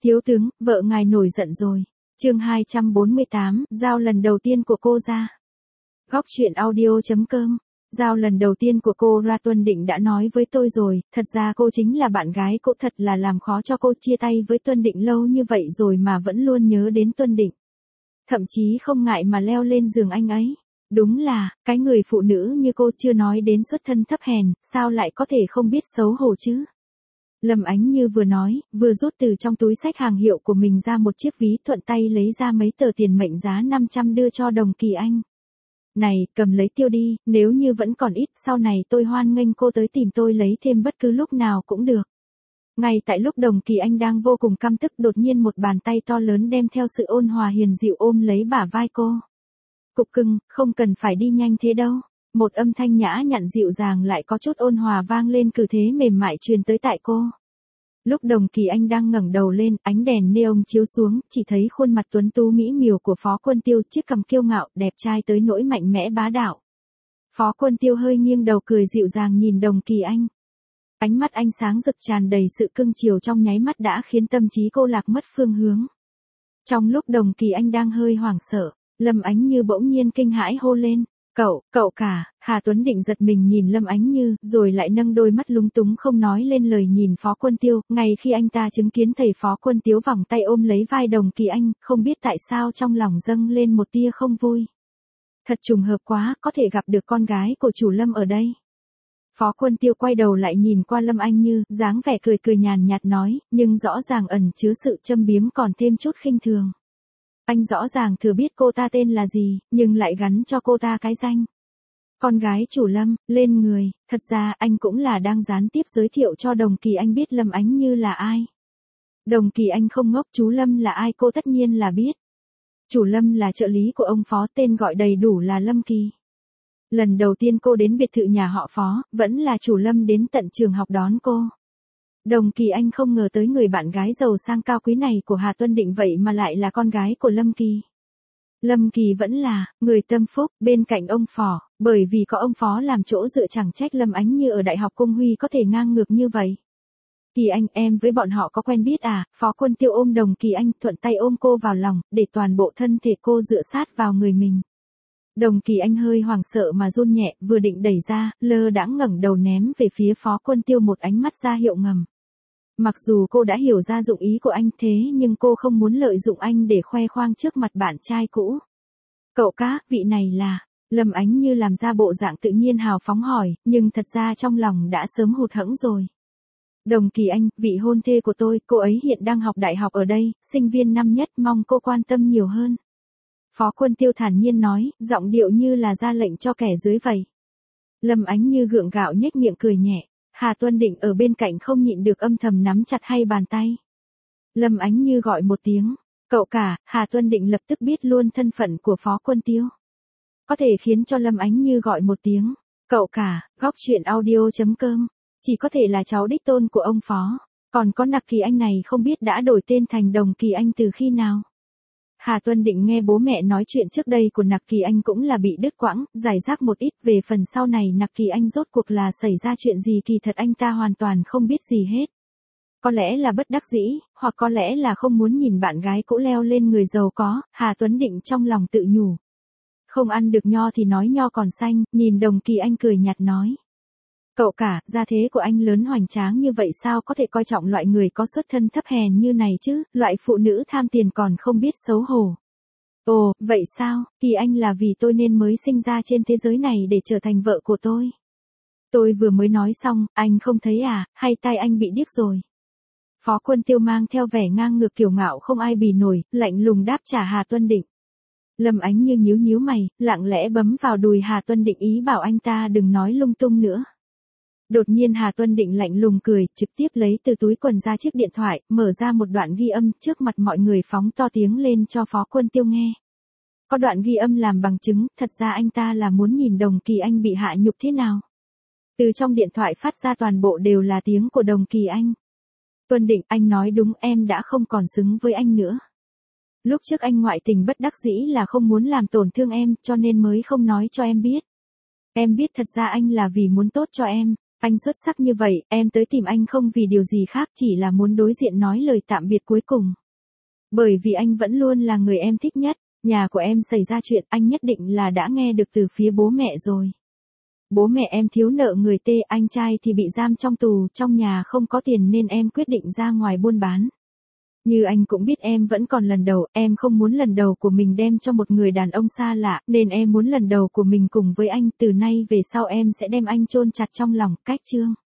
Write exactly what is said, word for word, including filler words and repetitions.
Thiếu tướng, vợ ngài nổi giận rồi. Chương hai trăm bốn mươi tám, giao lần đầu tiên của cô ra. Góc truyện audio chấm com. Giao lần đầu tiên của cô ra Tuân Định đã nói với tôi rồi, thật ra cô chính là bạn gái cô, thật là làm khó cho cô, chia tay với Tuân Định lâu như vậy rồi mà vẫn luôn nhớ đến Tuân Định. Thậm chí không ngại mà leo lên giường anh ấy. Đúng là, cái người phụ nữ như cô, chưa nói đến xuất thân thấp hèn, sao lại có thể không biết xấu hổ chứ? Lâm Ánh Như vừa nói, vừa rút từ trong túi xách hàng hiệu của mình ra một chiếc ví, thuận tay lấy ra mấy tờ tiền mệnh giá năm trăm đưa cho Đồng Kỳ Anh. Này, cầm lấy tiêu đi, nếu như vẫn còn ít, sau này tôi hoan nghênh cô tới tìm tôi lấy thêm bất cứ lúc nào cũng được. Ngay tại lúc Đồng Kỳ Anh đang vô cùng căm tức, đột nhiên một bàn tay to lớn đem theo sự ôn hòa hiền dịu ôm lấy bả vai cô. Cục cưng, không cần phải đi nhanh thế đâu. Một âm thanh nhã nhặn dịu dàng lại có chút ôn hòa vang lên, cử thế mềm mại truyền tới tại cô. Lúc Đồng Kỳ Anh đang ngẩng đầu lên, ánh đèn neon chiếu xuống, chỉ thấy khuôn mặt tuấn tú mỹ miều của Phó Quân Tiêu, chiếc cằm kiêu ngạo, đẹp trai tới nỗi mạnh mẽ bá đạo. Phó Quân Tiêu hơi nghiêng đầu cười dịu dàng nhìn Đồng Kỳ Anh. Ánh mắt anh sáng rực tràn đầy sự cưng chiều, trong nháy mắt đã khiến tâm trí cô lạc mất phương hướng. Trong lúc Đồng Kỳ Anh đang hơi hoảng sợ, Lâm Ánh Như bỗng nhiên kinh hãi hô lên. Cậu, cậu cả. Hà Tuấn Định giật mình nhìn Lâm Ánh Như, rồi lại nâng đôi mắt lúng túng không nói lên lời nhìn Phó Quân Tiêu. Ngay khi anh ta chứng kiến thầy Phó Quân Tiêu vòng tay ôm lấy vai Đồng Kỳ Anh, không biết tại sao trong lòng dâng lên một tia không vui. Thật trùng hợp quá, có thể gặp được con gái của chủ Lâm ở đây. Phó Quân Tiêu quay đầu lại nhìn qua Lâm Ánh Như, dáng vẻ cười cười nhàn nhạt nói, nhưng rõ ràng ẩn chứa sự châm biếm còn thêm chút khinh thường. Anh rõ ràng thừa biết cô ta tên là gì, nhưng lại gắn cho cô ta cái danh. Con gái chủ Lâm, lên người, thật ra anh cũng là đang gián tiếp giới thiệu cho Đồng Kỳ Anh biết Lâm Ánh Như là ai. Đồng Kỳ Anh không ngốc, chú Lâm là ai cô tất nhiên là biết. Chủ Lâm là trợ lý của ông Phó, tên gọi đầy đủ là Lâm Kỳ. Lần đầu tiên cô đến biệt thự nhà họ Phó, vẫn là chủ Lâm đến tận trường học đón cô. Đồng Kỳ Anh không ngờ tới người bạn gái giàu sang cao quý này của Hà Tuân Định vậy mà lại là con gái của Lâm Kỳ. Lâm Kỳ vẫn là người tâm phúc bên cạnh ông Phó, bởi vì có ông Phó làm chỗ dựa chẳng trách Lâm Ánh Như ở Đại học Cung Huy có thể ngang ngược như vậy. Kỳ Anh, em với bọn họ có quen biết à? Phó Quân Tiêu ôm Đồng Kỳ Anh, thuận tay ôm cô vào lòng, để toàn bộ thân thể cô dựa sát vào người mình. Đồng Kỳ Anh hơi hoảng sợ mà run nhẹ, vừa định đẩy ra, lơ đãng ngẩng đầu ném về phía Phó Quân Tiêu một ánh mắt ra hiệu ngầm. Mặc dù cô đã hiểu ra dụng ý của anh, thế nhưng cô không muốn lợi dụng anh để khoe khoang trước mặt bạn trai cũ. Cậu cá, vị này là... Lâm Ánh Như làm ra bộ dạng tự nhiên hào phóng hỏi, nhưng thật ra trong lòng đã sớm hụt hẫng rồi. Đồng Kỳ Anh, vị hôn thê của tôi, cô ấy hiện đang học đại học ở đây, sinh viên năm nhất, mong cô quan tâm nhiều hơn. Phó Quân Tiêu thản nhiên nói, giọng điệu như là ra lệnh cho kẻ dưới vậy. Lâm Ánh Như gượng gạo nhếch miệng cười nhẹ. Hà Tuân Định ở bên cạnh không nhịn được âm thầm nắm chặt hai bàn tay. Lâm Ánh Như gọi một tiếng, cậu cả. Hà Tuân Định lập tức biết luôn thân phận của Phó Quân Tiêu. Có thể khiến cho Lâm Ánh Như gọi một tiếng, cậu cả. Góc truyện audio chấm com. Chỉ có thể là cháu đích tôn của ông Phó. Còn có Nặc Kỳ Anh này không biết đã đổi tên thành Đồng Kỳ Anh từ khi nào. Hà Tuân Định nghe bố mẹ nói chuyện trước đây của Nặc Kỳ Anh cũng là bị đứt quãng, giải rác một ít về phần sau này Nặc Kỳ Anh rốt cuộc là xảy ra chuyện gì, kỳ thật anh ta hoàn toàn không biết gì hết. Có lẽ là bất đắc dĩ, hoặc có lẽ là không muốn nhìn bạn gái cũ leo lên người giàu có, Hà Tuấn Định trong lòng tự nhủ. Không ăn được nho thì nói nho còn xanh, nhìn Đồng Kỳ Anh cười nhạt nói. Cậu cả, gia thế của anh lớn hoành tráng như vậy sao có thể coi trọng loại người có xuất thân thấp hèn như này chứ, loại phụ nữ tham tiền còn không biết xấu hổ. Ồ, vậy sao, Kỳ Anh là vì tôi nên mới sinh ra trên thế giới này để trở thành vợ của tôi. Tôi vừa mới nói xong, anh không thấy à, hay tai anh bị điếc rồi. Phó Quân Tiêu mang theo vẻ ngang ngược kiêu ngạo không ai bì nổi, lạnh lùng đáp trả Hà Tuân Định. Lâm Ánh Như nhíu nhíu mày, lặng lẽ bấm vào đùi Hà Tuân Định ý bảo anh ta đừng nói lung tung nữa. Đột nhiên Hà Tuân Định lạnh lùng cười, trực tiếp lấy từ túi quần ra chiếc điện thoại, mở ra một đoạn ghi âm, trước mặt mọi người phóng to tiếng lên cho Phó Quân Tiêu nghe. Có đoạn ghi âm làm bằng chứng, thật ra anh ta là muốn nhìn Đồng Kỳ Anh bị hạ nhục thế nào. Từ trong điện thoại phát ra toàn bộ đều là tiếng của Đồng Kỳ Anh. Tuân Định, anh nói đúng, em đã không còn xứng với anh nữa. Lúc trước anh ngoại tình bất đắc dĩ là không muốn làm tổn thương em, cho nên mới không nói cho em biết. Em biết thật ra anh là vì muốn tốt cho em. Anh xuất sắc như vậy, em tới tìm anh không vì điều gì khác, chỉ là muốn đối diện nói lời tạm biệt cuối cùng. Bởi vì anh vẫn luôn là người em thích nhất, nhà của em xảy ra chuyện anh nhất định là đã nghe được từ phía bố mẹ rồi. Bố mẹ em thiếu nợ người T, anh trai thì bị giam trong tù, trong nhà không có tiền nên em quyết định ra ngoài buôn bán. Như anh cũng biết em vẫn còn lần đầu, em không muốn lần đầu của mình đem cho một người đàn ông xa lạ, nên em muốn lần đầu của mình cùng với anh, từ nay về sau em sẽ đem anh chôn chặt trong lòng, cách Trương.